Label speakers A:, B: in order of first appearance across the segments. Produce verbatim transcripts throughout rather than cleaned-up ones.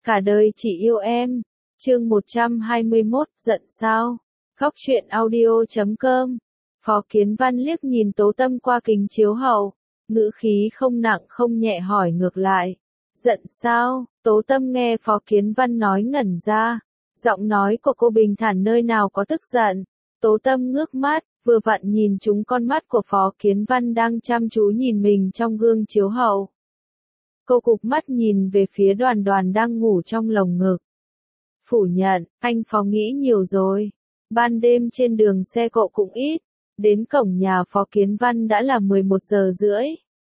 A: Cả đời chỉ yêu em. Chương một trăm hai mươi mốt, giận sao? Góc truyện audio chấm com. Phó Kiến Văn liếc nhìn Tố Tâm qua kính chiếu hậu, ngữ khí không nặng không nhẹ hỏi ngược lại. Giận sao? Tố Tâm nghe Phó Kiến Văn nói ngẩn ra. Giọng nói của cô bình thản nơi nào có tức giận. Tố Tâm ngước mắt, vừa vặn nhìn trúng con mắt của Phó Kiến Văn đang chăm chú nhìn mình trong gương chiếu hậu. Cô cụp mắt nhìn về phía Đoàn Đoàn đang ngủ trong lồng ngực. Phủ nhận, anh Phó nghĩ nhiều rồi. Ban đêm trên đường xe cộ cũng ít. Đến cổng nhà Phó Kiến Văn đã là mười một giờ rưỡi.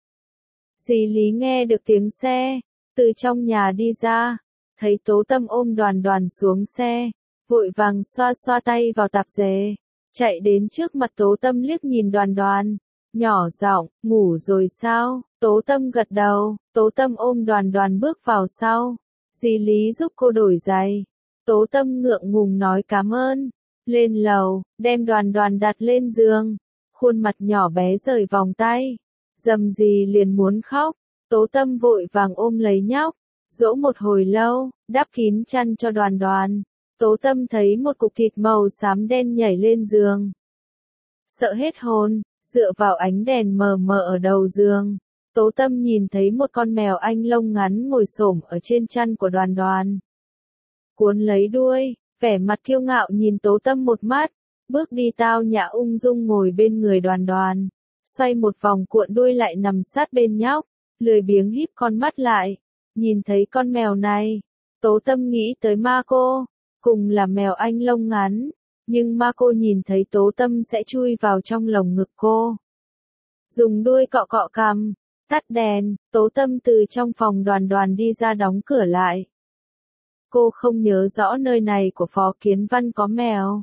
A: Dì Lý nghe được tiếng xe, từ trong nhà đi ra, thấy Tố Tâm ôm Đoàn Đoàn xuống xe, vội vàng xoa xoa tay vào tạp dề, chạy đến trước mặt Tố Tâm liếc nhìn Đoàn Đoàn, nhỏ giọng, ngủ rồi sao? Tố Tâm gật đầu, Tố Tâm ôm Đoàn Đoàn bước vào sau, dì Lý giúp cô đổi giày. Tố Tâm ngượng ngùng nói cảm ơn, lên lầu, đem Đoàn Đoàn đặt lên giường, khuôn mặt nhỏ bé rời vòng tay, dầm gì liền muốn khóc. Tố Tâm vội vàng ôm lấy nhóc, dỗ một hồi lâu, đắp kín chăn cho Đoàn Đoàn. Tố Tâm thấy một cục thịt màu xám đen nhảy lên giường, sợ hết hồn, dựa vào ánh đèn mờ mờ ở đầu giường. Tố Tâm nhìn thấy một con mèo Anh lông ngắn ngồi xổm ở trên chăn của Đoàn Đoàn, cuốn lấy đuôi, vẻ mặt kiêu ngạo nhìn Tố Tâm một mắt, bước đi tao nhã ung dung ngồi bên người Đoàn Đoàn, xoay một vòng cuộn đuôi lại nằm sát bên nhóc, lười biếng híp con mắt lại, nhìn thấy con mèo này, Tố Tâm nghĩ tới ma cô, cùng là mèo Anh lông ngắn, nhưng ma cô nhìn thấy Tố Tâm sẽ chui vào trong lồng ngực cô, dùng đuôi cọ cọ cằm. Tắt đèn, Tố Tâm từ trong phòng Đoàn Đoàn đi ra đóng cửa lại. Cô không nhớ rõ nơi này của Phó Kiến Văn có mèo.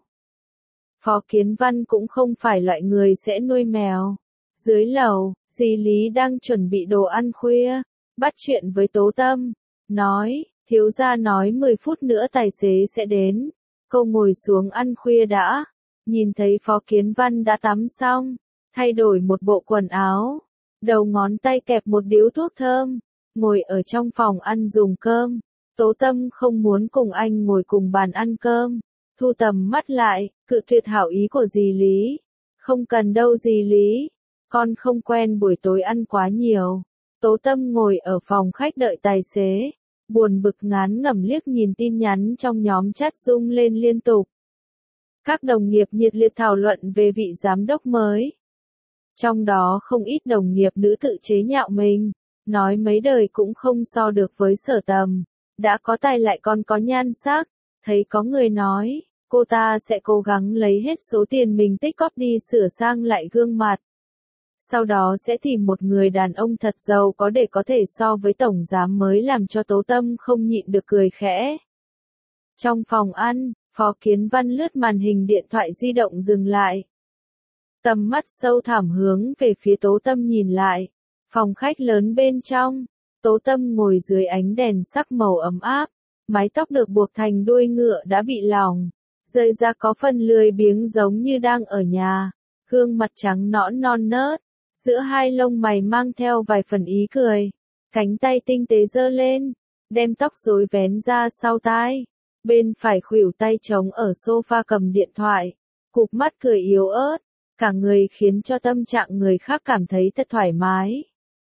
A: Phó Kiến Văn cũng không phải loại người sẽ nuôi mèo. Dưới lầu, dì Lý đang chuẩn bị đồ ăn khuya, bắt chuyện với Tố Tâm, nói, thiếu gia nói mười phút nữa tài xế sẽ đến, cô ngồi xuống ăn khuya đã. Nhìn thấy Phó Kiến Văn đã tắm xong, thay đổi một bộ quần áo, đầu ngón tay kẹp một điếu thuốc thơm, ngồi ở trong phòng ăn dùng cơm. Tố Tâm không muốn cùng anh ngồi cùng bàn ăn cơm, thu tầm mắt lại, cự tuyệt hảo ý của dì Lý. Không cần đâu dì Lý, con không quen buổi tối ăn quá nhiều. Tố Tâm ngồi ở phòng khách đợi tài xế, buồn bực ngán ngẩm liếc nhìn tin nhắn trong nhóm chat rung lên liên tục. Các đồng nghiệp nhiệt liệt thảo luận về vị giám đốc mới. Trong đó không ít đồng nghiệp nữ tự chế nhạo mình, nói mấy đời cũng không so được với Sở Tầm, đã có tài lại còn có nhan sắc. Thấy có người nói, cô ta sẽ cố gắng lấy hết số tiền mình tích góp đi sửa sang lại gương mặt. Sau đó sẽ tìm một người đàn ông thật giàu có để có thể so với tổng giám mới, làm cho Tố Tâm không nhịn được cười khẽ. Trong phòng ăn, Phó Kiến Văn lướt màn hình điện thoại di động dừng lại. Tầm mắt sâu thẳm hướng về phía Tố Tâm nhìn lại. Phòng khách lớn bên trong, Tố Tâm ngồi dưới ánh đèn sắc màu ấm áp, mái tóc được buộc thành đuôi ngựa đã bị lỏng, rơi ra có phần lười biếng giống như đang ở nhà, gương mặt trắng nõn non nớt, giữa hai lông mày mang theo vài phần ý cười, cánh tay tinh tế giơ lên, đem tóc rối vén ra sau tai, bên phải khuỷu tay trống ở sofa cầm điện thoại, cụp mắt cười yếu ớt, cả người khiến cho tâm trạng người khác cảm thấy thật thoải mái.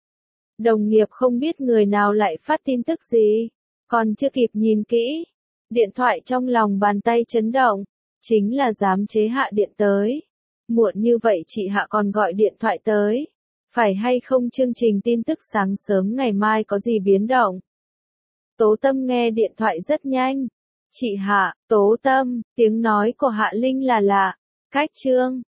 A: Đồng nghiệp không biết người nào lại phát tin tức gì, còn chưa kịp nhìn kỹ, điện thoại trong lòng bàn tay chấn động, chính là giám chế Hạ điện tới. Muộn như vậy chị Hạ còn gọi điện thoại tới, phải hay không chương trình tin tức sáng sớm ngày mai có gì biến động? Tố Tâm nghe điện thoại rất nhanh. Chị Hạ, Tố Tâm, tiếng nói của Hạ Linh là lạ, cách chương,